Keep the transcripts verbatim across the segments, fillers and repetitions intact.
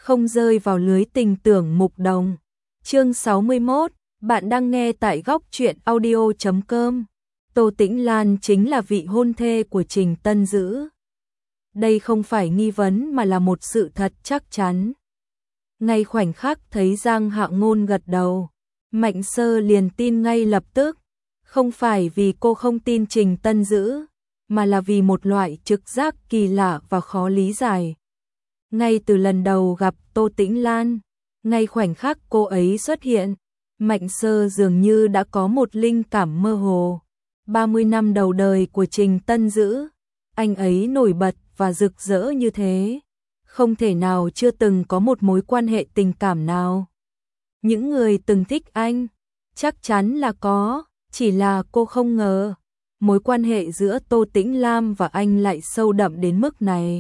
không rơi vào lưới tình tưởng mục đồng. Chương sáu mươi mốt, bạn đang nghe tại góc truyện audio chấm com. Tô Tĩnh Lan chính là vị hôn thê của Trình Tân Dữ. Đây không phải nghi vấn mà là một sự thật chắc chắn. Ngay khoảnh khắc thấy Giang Hạ Ngôn gật đầu, Mạnh Sơ liền tin ngay lập tức, không phải vì cô không tin Trình Tân Dữ, mà là vì một loại trực giác kỳ lạ và khó lý giải. Ngay từ lần đầu gặp Tô Tĩnh Lan, ngay khoảnh khắc cô ấy xuất hiện, Mạnh Sơ dường như đã có một linh cảm mơ hồ. ba mươi năm đầu đời của Trình Tân Dữ, anh ấy nổi bật và rực rỡ như thế, không thể nào chưa từng có một mối quan hệ tình cảm nào. Những người từng thích anh, chắc chắn là có, chỉ là cô không ngờ, mối quan hệ giữa Tô Tĩnh Lam và anh lại sâu đậm đến mức này.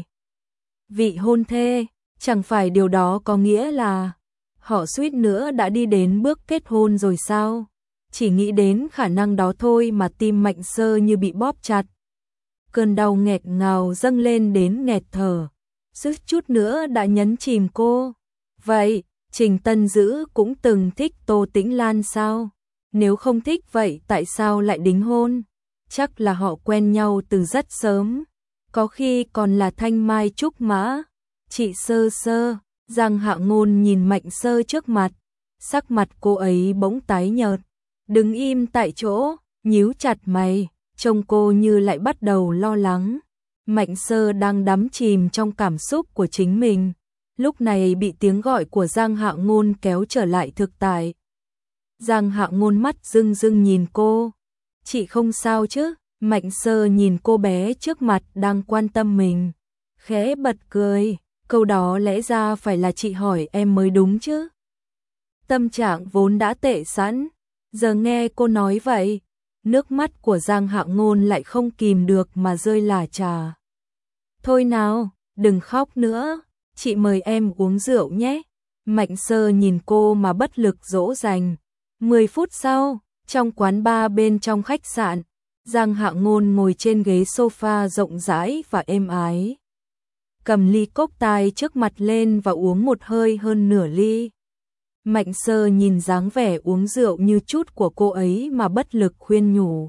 Vị hôn thê, chẳng phải điều đó có nghĩa là họ suýt nữa đã đi đến bước kết hôn rồi sao? Chỉ nghĩ đến khả năng đó thôi mà tim Mạnh Sơ như bị bóp chặt. Cơn đau nghẹt ngào dâng lên đến nghẹt thở, suýt chút nữa đã nhấn chìm cô. Vậy, Trình Tân Dữ cũng từng thích Tô Tĩnh Lan sao? Nếu không thích vậy tại sao lại đính hôn? Chắc là họ quen nhau từ rất sớm, có khi còn là thanh mai trúc mã. Chị Sơ Sơ, Giang Hạ Ngôn nhìn Mạnh Sơ trước mặt, sắc mặt cô ấy bỗng tái nhợt, đứng im tại chỗ, nhíu chặt mày, trông cô như lại bắt đầu lo lắng. Mạnh Sơ đang đắm chìm trong cảm xúc của chính mình, lúc này bị tiếng gọi của Giang Hạ Ngôn kéo trở lại thực tại. Giang Hạ Ngôn mắt rưng rưng nhìn cô. Chị không sao chứ? Mạnh Sơ nhìn cô bé trước mặt đang quan tâm mình, khẽ bật cười, câu đó lẽ ra phải là chị hỏi em mới đúng chứ. Tâm trạng vốn đã tệ sẵn, giờ nghe cô nói vậy, nước mắt của Giang Hạ Ngôn lại không kìm được mà rơi lả chả. Thôi nào, đừng khóc nữa, chị mời em uống rượu nhé. Mạnh Sơ nhìn cô mà bất lực dỗ dành. Mười phút sau, trong quán bar bên trong khách sạn, Giang Hạ Ngôn ngồi trên ghế sofa rộng rãi và êm ái, cầm ly cốc tai trước mặt lên và uống một hơi hơn nửa ly. Mạnh Sơ nhìn dáng vẻ uống rượu như chút của cô ấy mà bất lực khuyên nhủ.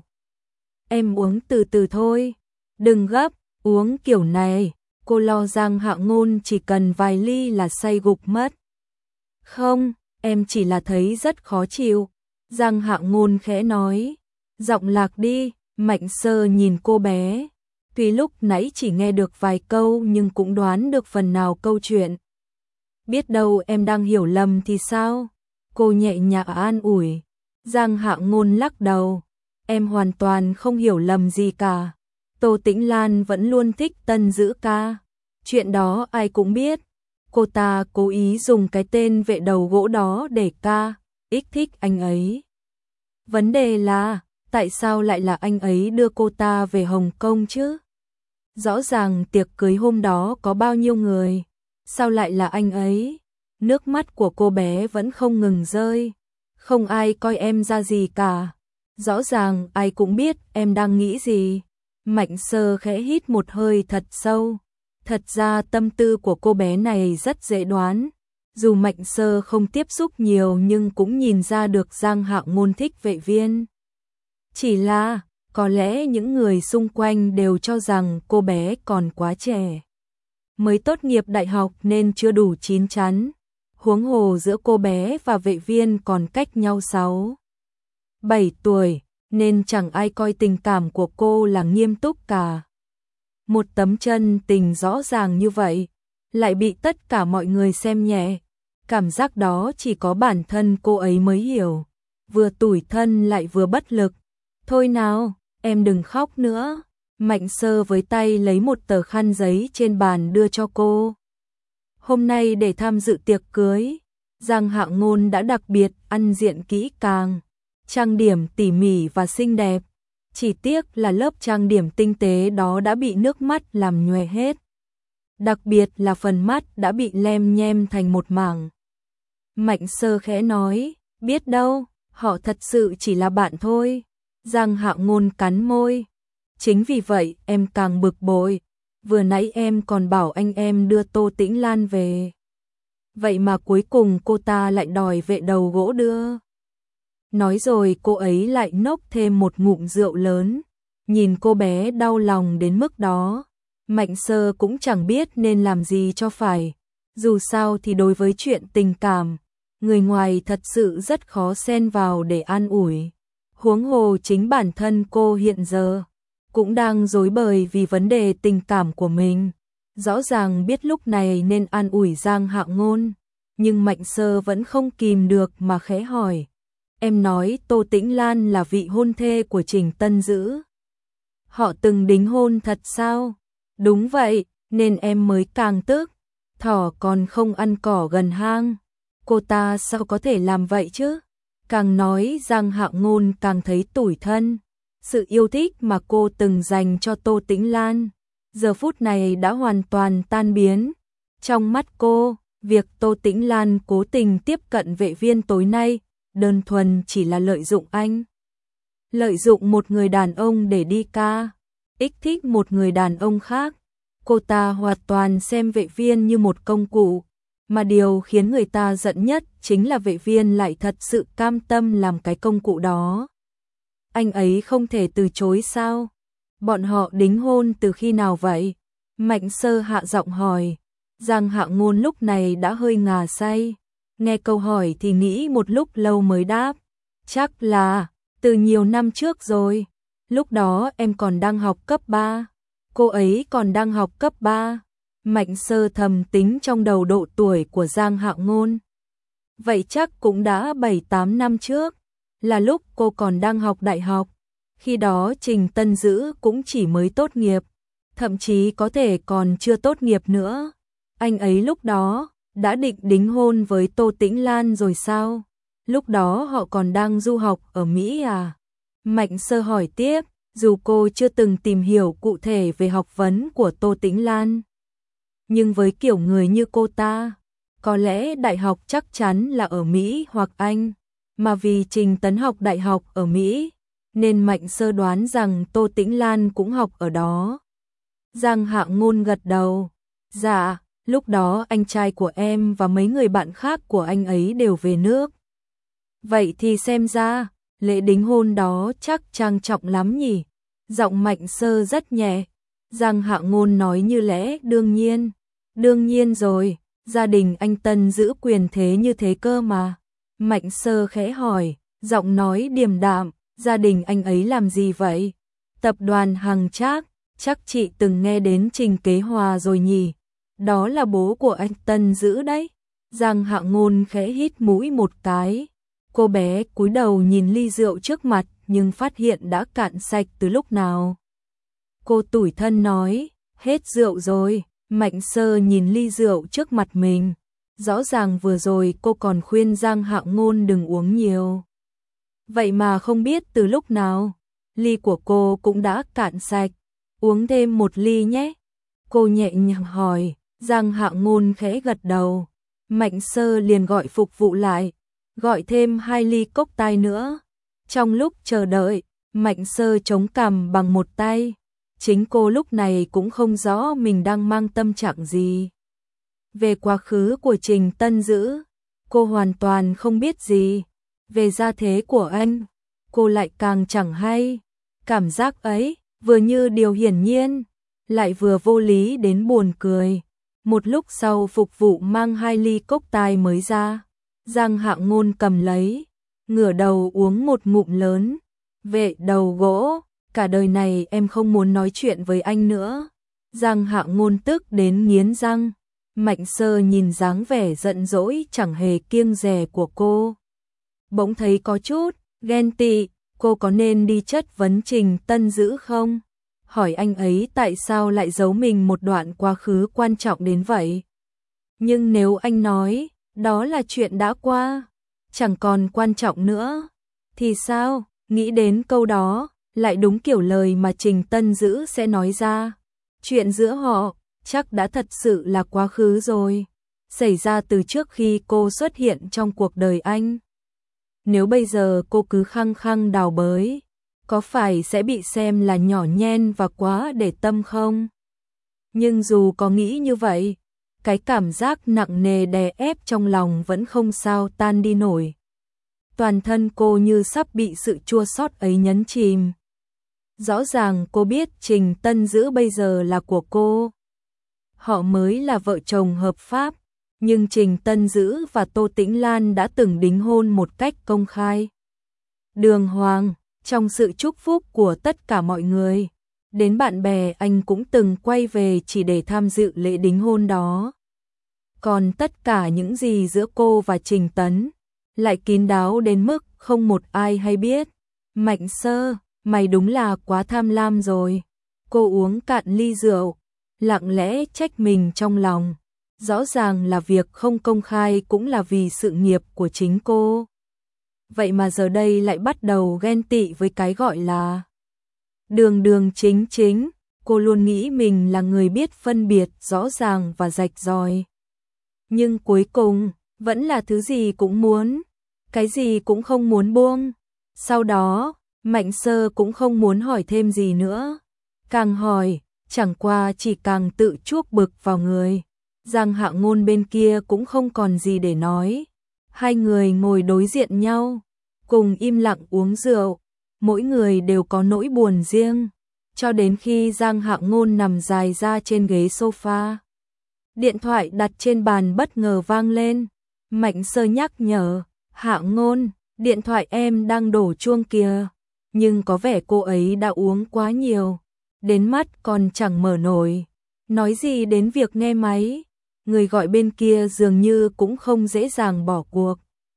Em uống từ từ thôi, đừng gấp, uống kiểu này, cô lo Giang Hạ Ngôn chỉ cần vài ly là say gục mất. Không, em chỉ là thấy rất khó chịu, Giang Hạ Ngôn khẽ nói, giọng lạc đi. Mạnh Sơ nhìn cô bé, tuy lúc nãy chỉ nghe được vài câu nhưng cũng đoán được phần nào câu chuyện. Biết đâu em đang hiểu lầm thì sao? Cô nhẹ nhàng an ủi. Giang Hạ Ngôn lắc đầu, em hoàn toàn không hiểu lầm gì cả. Tô Tĩnh Lan vẫn luôn thích Tân Dữ ca, chuyện đó ai cũng biết. Cô ta cố ý dùng cái tên vệ đầu gỗ đó để ca, ích thích anh ấy. Vấn đề là, tại sao lại là anh ấy đưa cô ta về Hồng Kông chứ? Rõ ràng tiệc cưới hôm đó có bao nhiêu người, sao lại là anh ấy? Nước mắt của cô bé vẫn không ngừng rơi. Không ai coi em ra gì cả. Rõ ràng ai cũng biết em đang nghĩ gì. Mạnh Sơ khẽ hít một hơi thật sâu. Thật ra tâm tư của cô bé này rất dễ đoán. Dù Mạnh Sơ không tiếp xúc nhiều nhưng cũng nhìn ra được Giang Hạ Ngôn thích Vệ Viên. Chỉ là, có lẽ những người xung quanh đều cho rằng cô bé còn quá trẻ. Mới tốt nghiệp đại học nên chưa đủ chín chắn. Huống hồ giữa cô bé và Vệ Viên còn cách nhau sáu, bảy tuổi, nên chẳng ai coi tình cảm của cô là nghiêm túc cả. Một tấm chân tình rõ ràng như vậy, lại bị tất cả mọi người xem nhẹ. Cảm giác đó chỉ có bản thân cô ấy mới hiểu. Vừa tủi thân lại vừa bất lực. Thôi nào, em đừng khóc nữa. Mạnh Sơ với tay lấy một tờ khăn giấy trên bàn đưa cho cô. Hôm nay để tham dự tiệc cưới, Giang Hạ Ngôn đã đặc biệt ăn diện kỹ càng, trang điểm tỉ mỉ và xinh đẹp. Chỉ tiếc là lớp trang điểm tinh tế đó đã bị nước mắt làm nhòe hết. Đặc biệt là phần mắt đã bị lem nhem thành một mảng. Mạnh Sơ khẽ nói, biết đâu, họ thật sự chỉ là bạn thôi. Giang Hạ Ngôn cắn môi. Chính vì vậy em càng bực bội. Vừa nãy em còn bảo anh em đưa Tô Tĩnh Lan về. Vậy mà cuối cùng cô ta lại đòi vệ đầu gỗ đưa. Nói rồi cô ấy lại nốc thêm một ngụm rượu lớn. Nhìn cô bé đau lòng đến mức đó, Mạnh Sơ cũng chẳng biết nên làm gì cho phải. Dù sao thì đối với chuyện tình cảm, người ngoài thật sự rất khó xen vào để an ủi. Huống hồ chính bản thân cô hiện giờ cũng đang rối bời vì vấn đề tình cảm của mình. Rõ ràng biết lúc này nên an ủi Giang Hạ Ngôn, nhưng Mạnh Sơ vẫn không kìm được mà khẽ hỏi. Em nói Tô Tĩnh Lan là vị hôn thê của Trình Tân Dữ. Họ từng đính hôn thật sao? Đúng vậy, nên em mới càng tức. Thỏ còn không ăn cỏ gần hang. Cô ta sao có thể làm vậy chứ? Càng nói Giang Hạ Ngôn càng thấy tủi thân. Sự yêu thích mà cô từng dành cho Tô Tĩnh Lan, giờ phút này đã hoàn toàn tan biến. Trong mắt cô, việc Tô Tĩnh Lan cố tình tiếp cận Vệ Viên tối nay, đơn thuần chỉ là lợi dụng anh. Lợi dụng một người đàn ông để đi ca, ích thích một người đàn ông khác. Cô ta hoàn toàn xem Vệ Viên như một công cụ, mà điều khiến người ta giận nhất chính là Vệ Viên lại thật sự cam tâm làm cái công cụ đó. Anh ấy không thể từ chối sao? Bọn họ đính hôn từ khi nào vậy? Mạnh Sơ hạ giọng hỏi. Giang Hạ Ngôn lúc này đã hơi ngà say. Nghe câu hỏi thì nghĩ một lúc lâu mới đáp. Chắc là từ nhiều năm trước rồi. Lúc đó em còn đang học cấp ba. Cô ấy còn đang học cấp ba. Mạnh Sơ thầm tính trong đầu độ tuổi của Giang Hạ Ngôn. Vậy chắc cũng đã bảy tám năm trước, là lúc cô còn đang học đại học. Khi đó Trình Tân Dữ cũng chỉ mới tốt nghiệp, thậm chí có thể còn chưa tốt nghiệp nữa. Anh ấy lúc đó đã định đính hôn với Tô Tĩnh Lan rồi sao? Lúc đó họ còn đang du học ở Mỹ à? Mạnh Sơ hỏi tiếp, dù cô chưa từng tìm hiểu cụ thể về học vấn của Tô Tĩnh Lan. Nhưng với kiểu người như cô ta, có lẽ đại học chắc chắn là ở Mỹ hoặc Anh. Mà vì Trình Tấn học đại học ở Mỹ, nên Mạnh Sơ đoán rằng Tô Tĩnh Lan cũng học ở đó. Giang Hạ Ngôn gật đầu. Dạ, lúc đó anh trai của em và mấy người bạn khác của anh ấy đều về nước. Vậy thì xem ra, lễ đính hôn đó chắc trang trọng lắm nhỉ? Giọng Mạnh Sơ rất nhẹ. Giang Hạ Ngôn nói như lẽ đương nhiên. Đương nhiên rồi, gia đình anh Tân giữ quyền thế như thế cơ mà. Mạnh Sơ khẽ hỏi, giọng nói điềm đạm, gia đình anh ấy làm gì vậy? Tập đoàn Hằng Trác, chắc chị từng nghe đến Trình Kế Hòa rồi nhỉ? Đó là bố của anh Tân giữ đấy. Giang Hạ Ngôn khẽ hít mũi một cái. Cô bé cúi đầu nhìn ly rượu trước mặt nhưng phát hiện đã cạn sạch từ lúc nào. Cô tủi thân nói, hết rượu rồi. Mạnh Sơ nhìn ly rượu trước mặt mình. Rõ ràng vừa rồi cô còn khuyên Giang Hạ Ngôn đừng uống nhiều. Vậy mà không biết từ lúc nào, ly của cô cũng đã cạn sạch. Uống thêm một ly nhé. Cô nhẹ nhàng hỏi, Giang Hạ Ngôn khẽ gật đầu. Mạnh Sơ liền gọi phục vụ lại, gọi thêm hai ly cốc tai nữa. Trong lúc chờ đợi, Mạnh Sơ chống cằm bằng một tay. Chính cô lúc này cũng không rõ mình đang mang tâm trạng gì. Về quá khứ của Trình Tân Dữ, cô hoàn toàn không biết gì. Về gia thế của anh, cô lại càng chẳng hay. Cảm giác ấy, vừa như điều hiển nhiên, lại vừa vô lý đến buồn cười. Một lúc sau phục vụ mang hai ly cốc tai mới ra. Giang Hạ Ngôn cầm lấy, ngửa đầu uống một ngụm lớn. Vệ đầu gỗ, cả đời này em không muốn nói chuyện với anh nữa. Giang Hạ Ngôn tức đến nghiến răng. Mạnh Sơ nhìn dáng vẻ giận dỗi chẳng hề kiêng dè của cô, bỗng thấy có chút ghen tị. Cô có nên đi chất vấn Trình Tân Dữ không? Hỏi anh ấy tại sao lại giấu mình một đoạn quá khứ quan trọng đến vậy? Nhưng nếu anh nói đó là chuyện đã qua, chẳng còn quan trọng nữa, thì sao? Nghĩ đến câu đó, lại đúng kiểu lời mà Trình Tân Dữ sẽ nói ra. Chuyện giữa họ chắc đã thật sự là quá khứ rồi, xảy ra từ trước khi cô xuất hiện trong cuộc đời anh. Nếu bây giờ cô cứ khăng khăng đào bới, có phải sẽ bị xem là nhỏ nhen và quá để tâm không? Nhưng dù có nghĩ như vậy, cái cảm giác nặng nề đè ép trong lòng vẫn không sao tan đi nổi. Toàn thân cô như sắp bị sự chua xót ấy nhấn chìm. Rõ ràng cô biết Trình Tân Dữ bây giờ là của cô. Họ mới là vợ chồng hợp pháp, nhưng Trình Tân Dữ và Tô Tĩnh Lan đã từng đính hôn một cách công khai. Đường hoàng, trong sự chúc phúc của tất cả mọi người. Đến bạn bè anh cũng từng quay về chỉ để tham dự lễ đính hôn đó. Còn tất cả những gì giữa cô và Trình Tấn lại kín đáo đến mức không một ai hay biết. Mạnh Sơ, mày đúng là quá tham lam rồi. Cô uống cạn ly rượu, lặng lẽ trách mình trong lòng. Rõ ràng là việc không công khai cũng là vì sự nghiệp của chính cô. Vậy mà giờ đây lại bắt đầu ghen tị với cái gọi là đường đường chính chính. Cô luôn nghĩ mình là người biết phân biệt rõ ràng và rạch ròi. Nhưng cuối cùng, vẫn là thứ gì cũng muốn, cái gì cũng không muốn buông. Sau đó, Mạnh Sơ cũng không muốn hỏi thêm gì nữa. Càng hỏi, chẳng qua chỉ càng tự chuốc bực vào người. Giang Hạ Ngôn bên kia cũng không còn gì để nói. Hai người ngồi đối diện nhau, cùng im lặng uống rượu. Mỗi người đều có nỗi buồn riêng. Cho đến khi Giang Hạ Ngôn nằm dài ra trên ghế sofa. Điện thoại đặt trên bàn bất ngờ vang lên. Mạnh Sơ nhắc nhở, Hạ Ngôn, điện thoại em đang đổ chuông kìa. Nhưng có vẻ cô ấy đã uống quá nhiều, đến mắt còn chẳng mở nổi. Nói gì đến việc nghe máy, người gọi bên kia dường như cũng không dễ dàng bỏ cuộc.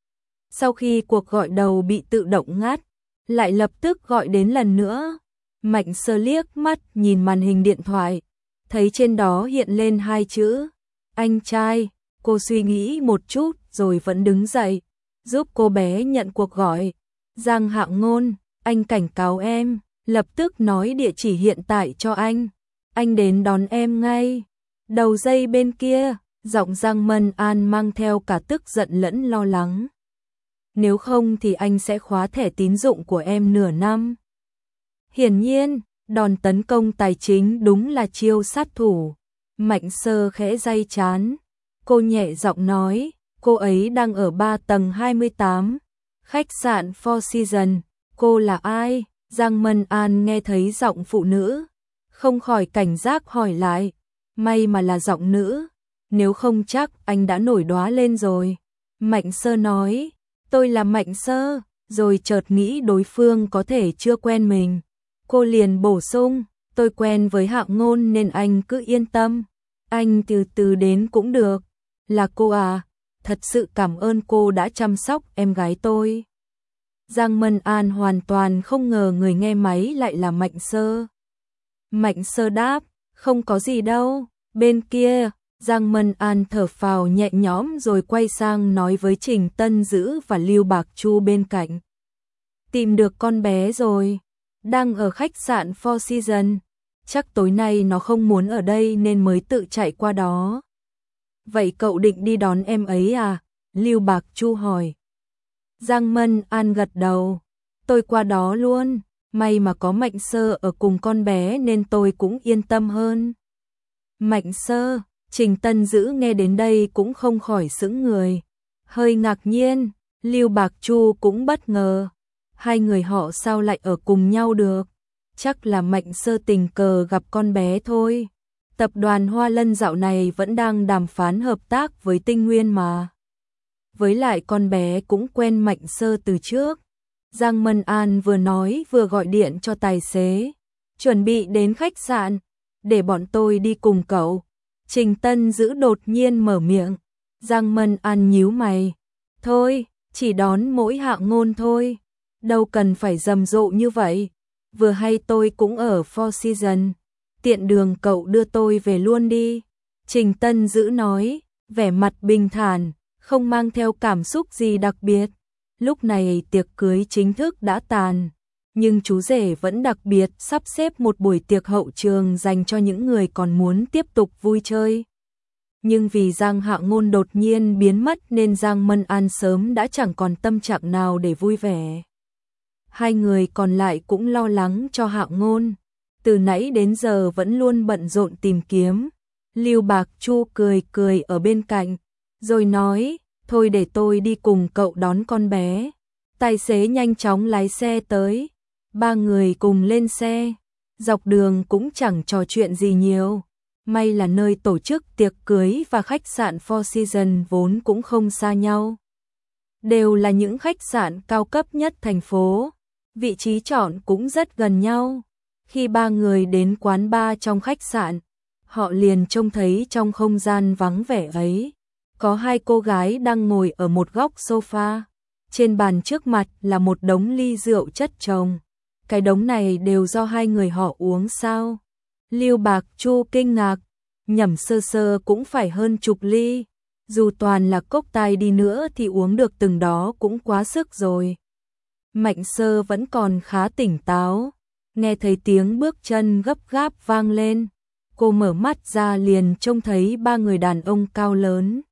Sau khi cuộc gọi đầu bị tự động ngắt, lại lập tức gọi đến lần nữa. Mạnh Sơ liếc mắt nhìn màn hình điện thoại, thấy trên đó hiện lên hai chữ, anh trai. Cô suy nghĩ một chút rồi vẫn đứng dậy, giúp cô bé nhận cuộc gọi. Giang Hạ Ngôn, anh cảnh cáo em, lập tức nói địa chỉ hiện tại cho anh. Anh đến đón em ngay. Đầu dây bên kia, giọng Giang Mân An mang theo cả tức giận lẫn lo lắng. Nếu không thì anh sẽ khóa thẻ tín dụng của em nửa năm. Hiển nhiên, đòn tấn công tài chính đúng là chiêu sát thủ. Mạnh Sơ khẽ day chán. Cô nhẹ giọng nói, cô ấy đang ở ba tầng hai mươi tám, khách sạn Four Seasons. Cô là ai? Giang Mân An nghe thấy giọng phụ nữ, không khỏi cảnh giác hỏi lại. May mà là giọng nữ, nếu không chắc anh đã nổi đoá lên rồi. Mạnh Sơ nói, tôi là Mạnh Sơ, rồi chợt nghĩ đối phương có thể chưa quen mình. Cô liền bổ sung, tôi quen với Hạ Ngôn nên anh cứ yên tâm. Anh từ từ đến cũng được. Là cô à, thật sự cảm ơn cô đã chăm sóc em gái tôi. Giang Mân An hoàn toàn không ngờ người nghe máy lại là Mạnh Sơ. Mạnh Sơ đáp, không có gì đâu. Bên kia, Giang Mân An thở phào nhẹ nhõm rồi quay sang nói với Trình Tân Dữ và Lưu Bạc Chu bên cạnh. Tìm được con bé rồi, đang ở khách sạn Four Seasons. Chắc tối nay nó không muốn ở đây nên mới tự chạy qua đó. Vậy cậu định đi đón em ấy à? Lưu Bạc Chu hỏi. Giang Mân An gật đầu. Tôi qua đó luôn. May mà có Mạnh Sơ ở cùng con bé nên tôi cũng yên tâm hơn. Mạnh Sơ, Trình Tân Dữ nghe đến đây cũng không khỏi sững người. Hơi ngạc nhiên, Lưu Bạc Chu cũng bất ngờ. Hai người họ sao lại ở cùng nhau được? Chắc là Mạnh Sơ tình cờ gặp con bé thôi. Tập đoàn Hoa Lân dạo này vẫn đang đàm phán hợp tác với Tinh Nguyên mà. Với lại con bé cũng quen Mạnh Sơ từ trước. Giang Mân An vừa nói vừa gọi điện cho tài xế. Chuẩn bị đến khách sạn, để bọn tôi đi cùng cậu. Trình Tân Dữ đột nhiên mở miệng. Giang Mân An nhíu mày. Thôi, chỉ đón mỗi Hạ Ngôn thôi. Đâu cần phải rầm rộ như vậy. Vừa hay tôi cũng ở Four Seasons. Tiện đường cậu đưa tôi về luôn đi. Trình Tân Dữ nói, vẻ mặt bình thản, không mang theo cảm xúc gì đặc biệt. Lúc này tiệc cưới chính thức đã tàn, nhưng chú rể vẫn đặc biệt sắp xếp một buổi tiệc hậu trường dành cho những người còn muốn tiếp tục vui chơi. Nhưng vì Giang Hạ Ngôn đột nhiên biến mất nên Giang Mân An sớm đã chẳng còn tâm trạng nào để vui vẻ. Hai người còn lại cũng lo lắng cho Hạ Ngôn, từ nãy đến giờ vẫn luôn bận rộn tìm kiếm. Lưu Bạc Chu cười cười ở bên cạnh, rồi nói, thôi để tôi đi cùng cậu đón con bé. Tài xế nhanh chóng lái xe tới, ba người cùng lên xe, dọc đường cũng chẳng trò chuyện gì nhiều. May là nơi tổ chức tiệc cưới và khách sạn Four Seasons vốn cũng không xa nhau. Đều là những khách sạn cao cấp nhất thành phố, vị trí chọn cũng rất gần nhau. Khi ba người đến quán bar trong khách sạn, họ liền trông thấy trong không gian vắng vẻ ấy, có hai cô gái đang ngồi ở một góc sofa. Trên bàn trước mặt là một đống ly rượu chất chồng. Cái đống này đều do hai người họ uống sao? Lưu Bạc Chu kinh ngạc, nhẩm sơ sơ cũng phải hơn chục ly. Dù toàn là cốc tai đi nữa thì uống được từng đó cũng quá sức rồi. Mạnh Sơ vẫn còn khá tỉnh táo, nghe thấy tiếng bước chân gấp gáp vang lên. Cô mở mắt ra liền trông thấy ba người đàn ông cao lớn,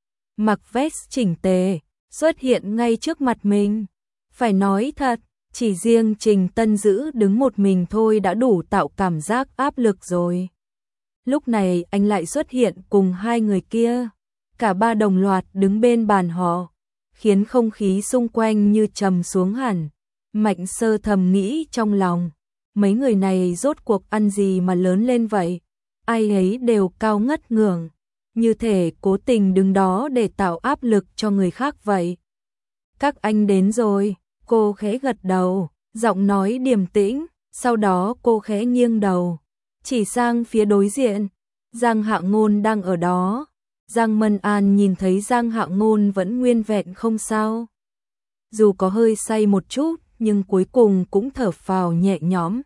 mặc vest chỉnh tề, xuất hiện ngay trước mặt mình. Phải nói thật, chỉ riêng Trình Tân Dữ đứng một mình thôi đã đủ tạo cảm giác áp lực rồi. Lúc này anh lại xuất hiện cùng hai người kia, cả ba đồng loạt đứng bên bàn họ, khiến không khí xung quanh như trầm xuống hẳn. Mạnh Sơ thầm nghĩ trong lòng, mấy người này rốt cuộc ăn gì mà lớn lên vậy, ai ấy đều cao ngất ngưởng, như thể cố tình đứng đó để tạo áp lực cho người khác vậy. Các anh đến rồi, cô khẽ gật đầu, giọng nói điềm tĩnh, sau đó cô khẽ nghiêng đầu, chỉ sang phía đối diện, Giang Hạ Ngôn đang ở đó. Giang Mân An nhìn thấy Giang Hạ Ngôn vẫn nguyên vẹn không sao. Dù có hơi say một chút, nhưng cuối cùng cũng thở phào nhẹ nhõm.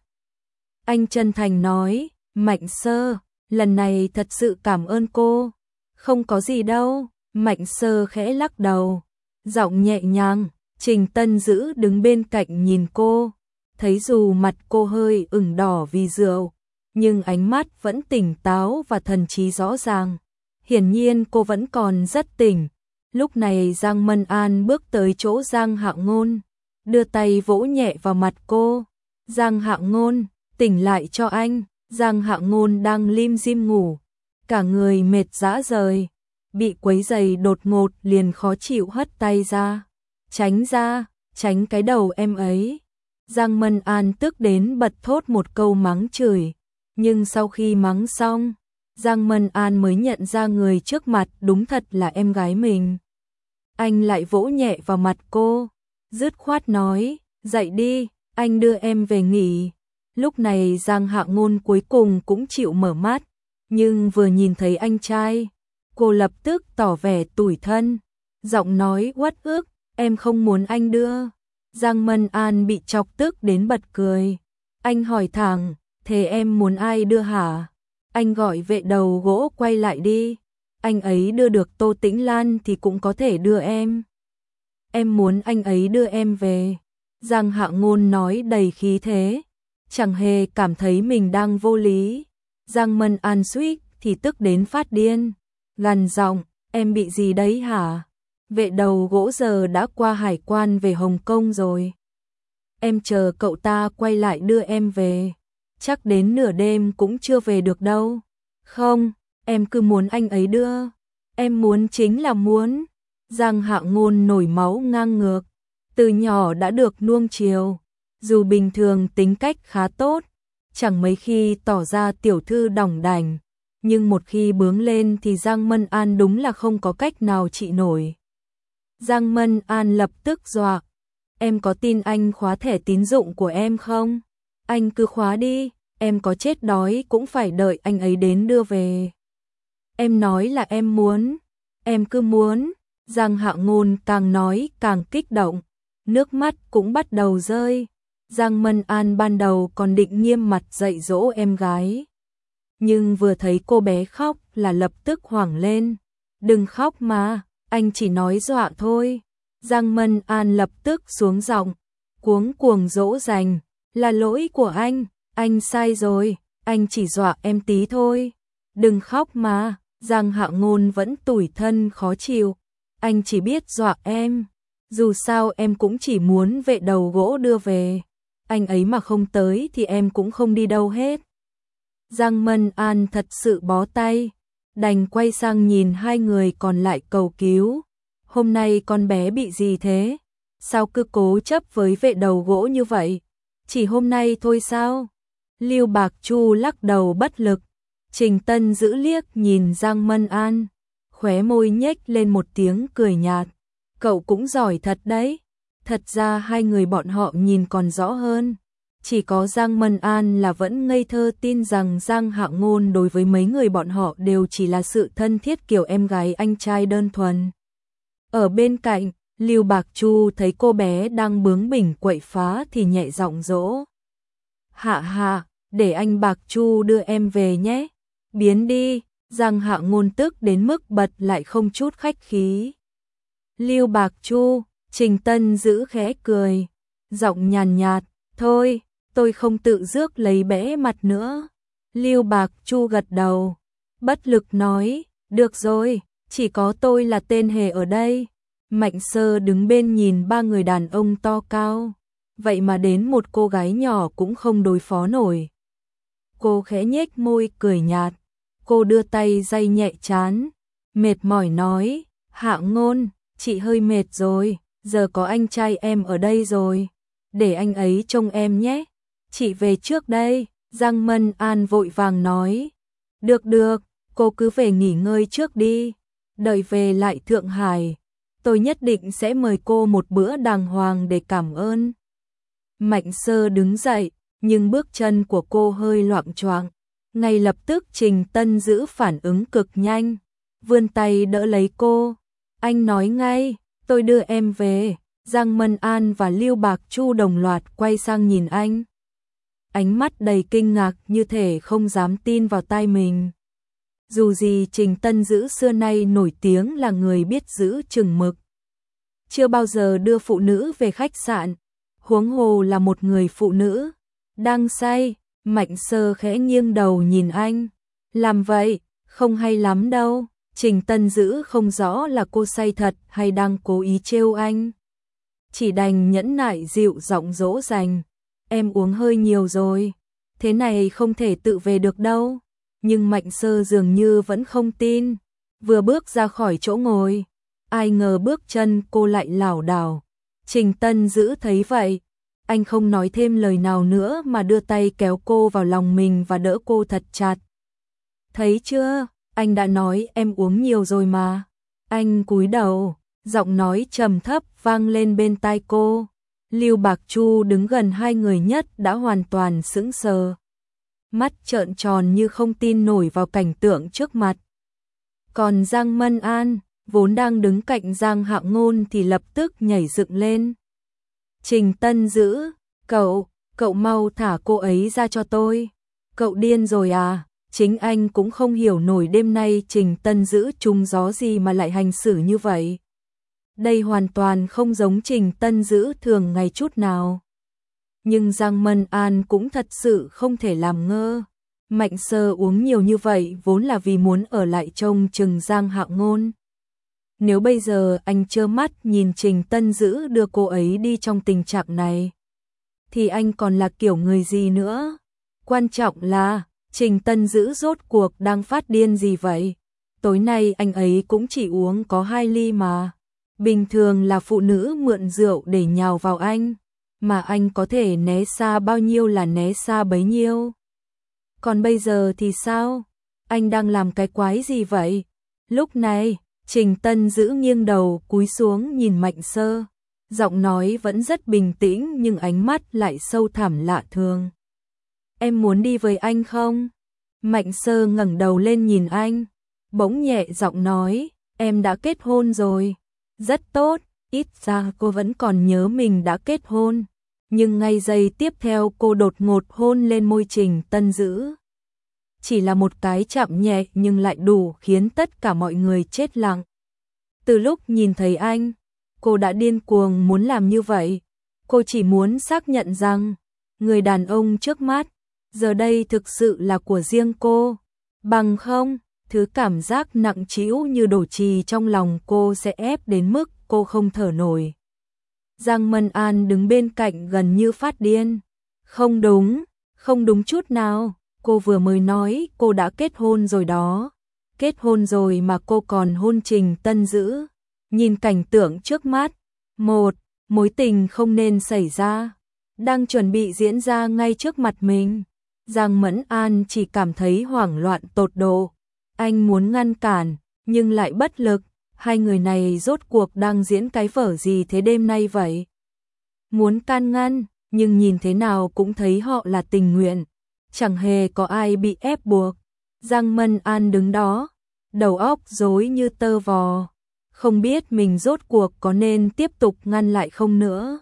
Anh chân thành nói, Mạnh Sơ, lần này thật sự cảm ơn cô. Không có gì đâu, Mạnh Sơ khẽ lắc đầu, giọng nhẹ nhàng. Trình Tân Dữ đứng bên cạnh nhìn cô, thấy dù mặt cô hơi ửng đỏ vì rượu, nhưng ánh mắt vẫn tỉnh táo và thần trí rõ ràng. Hiển nhiên cô vẫn còn rất tỉnh. Lúc này Giang Mân An bước tới chỗ Giang Hạ Ngôn, đưa tay vỗ nhẹ vào mặt cô. Giang Hạ Ngôn, tỉnh lại cho anh. Giang Hạ Ngôn đang lim dim ngủ, cả người mệt rã rời, bị quấy giày đột ngột liền khó chịu hất tay ra. Tránh ra, tránh cái đầu em ấy. Giang Mân An tức đến bật thốt một câu mắng chửi, nhưng sau khi mắng xong, Giang Mân An mới nhận ra người trước mặt đúng thật là em gái mình. Anh lại vỗ nhẹ vào mặt cô, dứt khoát nói, dậy đi, anh đưa em về nghỉ. Lúc này Giang Hạ Ngôn cuối cùng cũng chịu mở mắt, nhưng vừa nhìn thấy anh trai, cô lập tức tỏ vẻ tủi thân, giọng nói uất ức, em không muốn anh đưa. Giang Mân An bị chọc tức đến bật cười. Anh hỏi thẳng, thế em muốn ai đưa hả? Anh gọi vệ đầu gỗ quay lại đi. Anh ấy đưa được Tô Tĩnh Lan thì cũng có thể đưa em. Em muốn anh ấy đưa em về. Giang Hạ Ngôn nói đầy khí thế, chẳng hề cảm thấy mình đang vô lý. Giang Mân An suýt thì tức đến phát điên, gằn giọng, em bị gì đấy hả? Vệ đầu gỗ giờ đã qua hải quan về Hồng Kông rồi. Em chờ cậu ta quay lại đưa em về. Chắc đến nửa đêm cũng chưa về được đâu. Không, em cứ muốn anh ấy đưa. Em muốn chính là muốn. Giang Hạ Ngôn nổi máu ngang ngược. Từ nhỏ đã được nuông chiều. Dù bình thường tính cách khá tốt, chẳng mấy khi tỏ ra tiểu thư đỏng đảnh, nhưng một khi bướng lên thì Giang Mân An đúng là không có cách nào trị nổi. Giang Mân An lập tức dọa, em có tin anh khóa thẻ tín dụng của em không? Anh cứ khóa đi, em có chết đói cũng phải đợi anh ấy đến đưa về. Em nói là em muốn, em cứ muốn. Giang Hạ Ngôn càng nói càng kích động, nước mắt cũng bắt đầu rơi. Giang Mân An ban đầu còn định nghiêm mặt dạy dỗ em gái, nhưng vừa thấy cô bé khóc là lập tức hoảng lên. Đừng khóc mà, anh chỉ nói dọa thôi. Giang Mân An lập tức xuống giọng, cuống cuồng dỗ dành, là lỗi của anh, anh sai rồi, anh chỉ dọa em tí thôi. Đừng khóc mà. Giang Hạ Ngôn vẫn tủi thân khó chịu, anh chỉ biết dọa em, dù sao em cũng chỉ muốn vệ đầu gỗ đưa về, anh ấy mà không tới thì em cũng không đi đâu hết. Giang Mân An thật sự bó tay, đành quay sang nhìn hai người còn lại cầu cứu. Hôm nay con bé bị gì thế? Sao cứ cố chấp với vệ đầu gỗ như vậy? Chỉ hôm nay thôi sao? Lưu Bạc Chu lắc đầu bất lực. Trình Tân giữ liếc nhìn Giang Mân An, khóe môi nhếch lên một tiếng cười nhạt. Cậu cũng giỏi thật đấy. Thật ra hai người bọn họ nhìn còn rõ hơn. Chỉ có Giang Mân An là vẫn ngây thơ tin rằng Giang Hạ Ngôn đối với mấy người bọn họ đều chỉ là sự thân thiết kiểu em gái anh trai đơn thuần. Ở bên cạnh, Lưu Bạc Chu thấy cô bé đang bướng bỉnh quậy phá thì nhẹ giọng dỗ. Hạ Hạ, để anh Bạc Chu đưa em về nhé. Biến đi. Giang Hạ Ngôn tức đến mức bật lại không chút khách khí. Lưu Bạc Chu, Trình Tân giữ khẽ cười, giọng nhàn nhạt, thôi, tôi không tự rước lấy bẽ mặt nữa. Lưu Bạc Chu gật đầu, bất lực nói, được rồi, chỉ có tôi là tên hề ở đây. Mạnh Sơ đứng bên nhìn ba người đàn ông to cao, vậy mà đến một cô gái nhỏ cũng không đối phó nổi. Cô khẽ nhếch môi cười nhạt, cô đưa tay day nhẹ trán, mệt mỏi nói, Hạ Ngôn, chị hơi mệt rồi, giờ có anh trai em ở đây rồi, để anh ấy trông em nhé. Chị về trước đây. Giang Mân An vội vàng nói, được được, cô cứ về nghỉ ngơi trước đi, đợi về lại Thượng Hải, tôi nhất định sẽ mời cô một bữa đàng hoàng để cảm ơn. Mạnh Sơ đứng dậy, nhưng bước chân của cô hơi loạng choạng. Ngay lập tức Trình Tân giữ phản ứng cực nhanh, vươn tay đỡ lấy cô. Anh nói ngay, tôi đưa em về. Giang Mân An và Lưu Bạc Chu đồng loạt quay sang nhìn anh. Ánh mắt đầy kinh ngạc như thể không dám tin vào tai mình. Dù gì Trình Tân giữ xưa nay nổi tiếng là người biết giữ chừng mực. Chưa bao giờ đưa phụ nữ về khách sạn, huống hồ là một người phụ nữ. Đang say, Mạnh Sơ khẽ nghiêng đầu nhìn anh. Làm vậy, không hay lắm đâu. Trình Tân giữ không rõ là cô say thật hay đang cố ý trêu anh. Chỉ đành nhẫn nại dịu giọng dỗ dành. Em uống hơi nhiều rồi, thế này không thể tự về được đâu. Nhưng Mạnh Sơ dường như vẫn không tin. Vừa bước ra khỏi chỗ ngồi, ai ngờ bước chân cô lại lảo đảo. Trình Tân giữ thấy vậy, anh không nói thêm lời nào nữa mà đưa tay kéo cô vào lòng mình và đỡ cô thật chặt. Thấy chưa, anh đã nói em uống nhiều rồi mà. Anh cúi đầu, giọng nói trầm thấp vang lên bên tai cô. Lưu Bạc Chu đứng gần hai người nhất đã hoàn toàn sững sờ. Mắt trợn tròn như không tin nổi vào cảnh tượng trước mặt. Còn Giang Mân An, vốn đang đứng cạnh Giang Hạ Ngôn thì lập tức nhảy dựng lên. Trình Tân giữ, cậu, cậu mau thả cô ấy ra cho tôi. Cậu điên rồi à? Chính anh cũng không hiểu nổi đêm nay Trình Tân giữ trúng gió gì mà lại hành xử như vậy. Đây hoàn toàn không giống Trình Tân giữ thường ngày chút nào. Nhưng Giang Mân An cũng thật sự không thể làm ngơ. Mạnh Sơ uống nhiều như vậy vốn là vì muốn ở lại trông chừng Giang Hạ Ngôn. Nếu bây giờ anh trơ mắt nhìn Trình Tân giữ đưa cô ấy đi trong tình trạng này, thì anh còn là kiểu người gì nữa? Quan trọng là Trình Tân giữ rốt cuộc đang phát điên gì vậy? Tối nay anh ấy cũng chỉ uống có hai ly mà. Bình thường là phụ nữ mượn rượu để nhào vào anh, mà anh có thể né xa bao nhiêu là né xa bấy nhiêu. Còn bây giờ thì sao? Anh đang làm cái quái gì vậy? Lúc này, Trình Tân giữ nghiêng đầu cúi xuống nhìn Mạnh Sơ. Giọng nói vẫn rất bình tĩnh nhưng ánh mắt lại sâu thẳm lạ thường. Em muốn đi với anh không? Mạnh Sơ ngẩng đầu lên nhìn anh, bỗng nhẹ giọng nói, em đã kết hôn rồi. Rất tốt, ít ra cô vẫn còn nhớ mình đã kết hôn. Nhưng ngay giây tiếp theo cô đột ngột hôn lên môi Trình Tân giữ. Chỉ là một cái chạm nhẹ nhưng lại đủ khiến tất cả mọi người chết lặng. Từ lúc nhìn thấy anh, cô đã điên cuồng muốn làm như vậy. Cô chỉ muốn xác nhận rằng, người đàn ông trước mắt, giờ đây thực sự là của riêng cô. Bằng không, thứ cảm giác nặng trĩu như đổ chì trong lòng cô sẽ ép đến mức cô không thở nổi. Giang Mân An đứng bên cạnh gần như phát điên. Không đúng, không đúng chút nào. Cô vừa mới nói cô đã kết hôn rồi đó. kết hôn rồi mà cô còn hôn Trình Tân Dữ. Nhìn cảnh tượng trước mắt, một mối tình không nên xảy ra, đang chuẩn bị diễn ra ngay trước mặt mình. Giang Mẫn An chỉ cảm thấy hoảng loạn tột độ. Anh muốn ngăn cản, nhưng lại bất lực. Hai người này rốt cuộc đang diễn cái vở gì thế đêm nay vậy? Muốn can ngăn, nhưng nhìn thế nào cũng thấy họ là tình nguyện. Chẳng hề có ai bị ép buộc. Giang Mẫn An đứng đó, đầu óc rối như tơ vò. Không biết mình rốt cuộc có nên tiếp tục ngăn lại không nữa.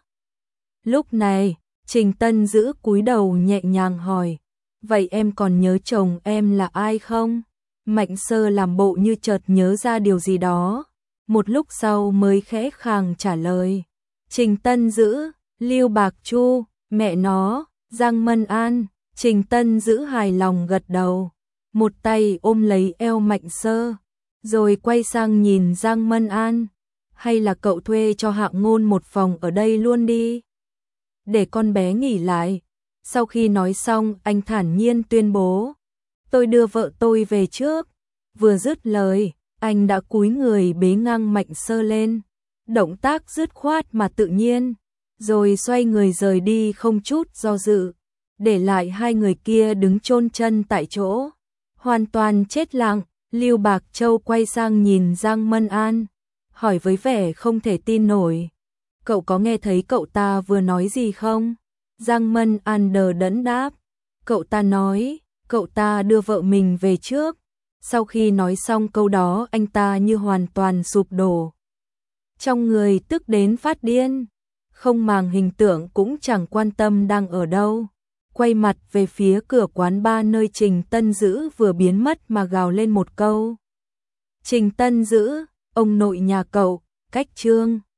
Lúc này, Trình Tân Dữ cúi đầu nhẹ nhàng hỏi, vậy em còn nhớ chồng em là ai không? Mạnh Sơ làm bộ như chợt nhớ ra điều gì đó, một lúc sau mới khẽ khàng trả lời. Trình Tân Dữ, Lưu Bạc Chu, mẹ nó, Giang Mẫn An. Trình Tân Dữ hài lòng gật đầu, một tay ôm lấy eo Mạnh Sơ, rồi quay sang nhìn Giang Mẫn An. Hay là cậu thuê cho Hạng Ngôn một phòng ở đây luôn đi, để con bé nghỉ lại. Sau khi nói xong, anh thản nhiên tuyên bố, tôi đưa vợ tôi về trước. Vừa dứt lời, anh đã cúi người bế ngang Mạnh Sơ lên, động tác dứt khoát mà tự nhiên, rồi xoay người rời đi không chút do dự, để lại hai người kia đứng chôn chân tại chỗ, hoàn toàn chết lặng. Lưu Bạc Châu quay sang nhìn Giang Mẫn An, hỏi với vẻ không thể tin nổi, cậu có nghe thấy cậu ta vừa nói gì không? Giang Mẫn An đờ đẫn đáp, cậu ta nói, cậu ta đưa vợ mình về trước. Sau khi nói xong câu đó, anh ta như hoàn toàn sụp đổ, trong người tức đến phát điên, không màng hình tượng cũng chẳng quan tâm đang ở đâu. Quay mặt về phía cửa quán bar nơi Trình Tân Dữ vừa biến mất mà gào lên một câu. Trình Tân Dữ, ông nội nhà cậu, cách trương.